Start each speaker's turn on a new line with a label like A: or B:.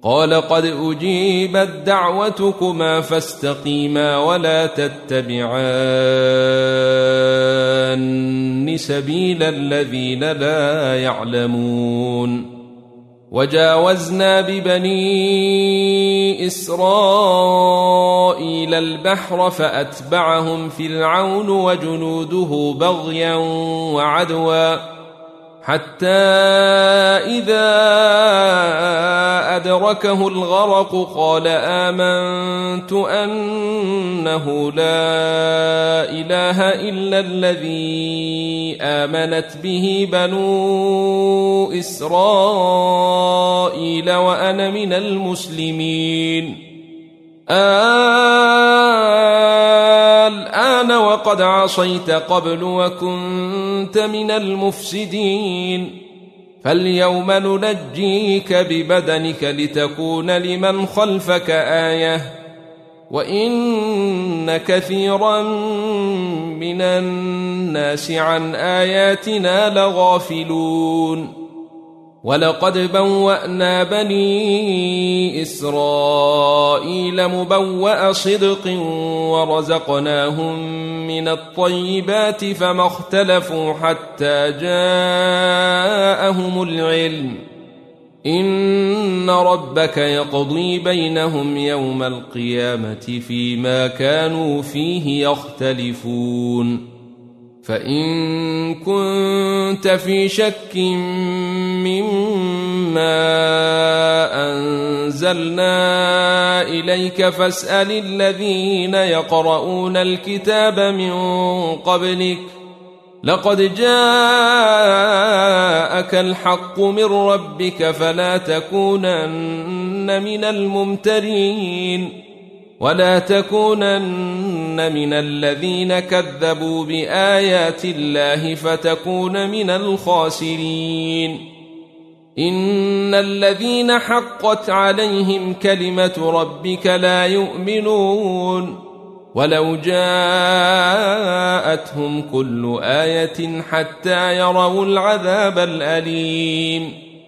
A: قال قد أجيبت دعوتكما فاستقيما ولا تتبعان سبيل الذين لا يعلمون. وجاوزنا ببني إسرائيل البحر فأتبعهم فرعون وجنوده بغيا وعدوا حتى إذا أدركه الغرق قال آمنت أنه لا إله إلا الذي آمنت به بنو إسرائيل وأنا من المسلمين. الآن وقد عصيت قبل وكنت من المفسدين فاليوم ننجيك ببدنك لتكون لمن خلفك آية وإن كثيرا من الناس عن آياتنا لغافلون. ولقد بوأنا بني إسرائيل مبوأ صدق ورزقناهم من الطيبات فما اختلفوا حتى جاءهم العلم إن ربك يقضي بينهم يوم القيامة فيما كانوا فيه يختلفون. فإن كنت في شك مما أنزلنا إليك فاسأل الذين يقرؤون الكتاب من قبلك لقد جاءك الحق من ربك فلا تكونن من الممترين ولا تكونن من الذين كذبوا بآيات الله فتكون من الخاسرين. إن الذين حقت عليهم كلمة ربك لا يؤمنون ولو جاءتهم كل آية حتى يروا العذاب الأليم.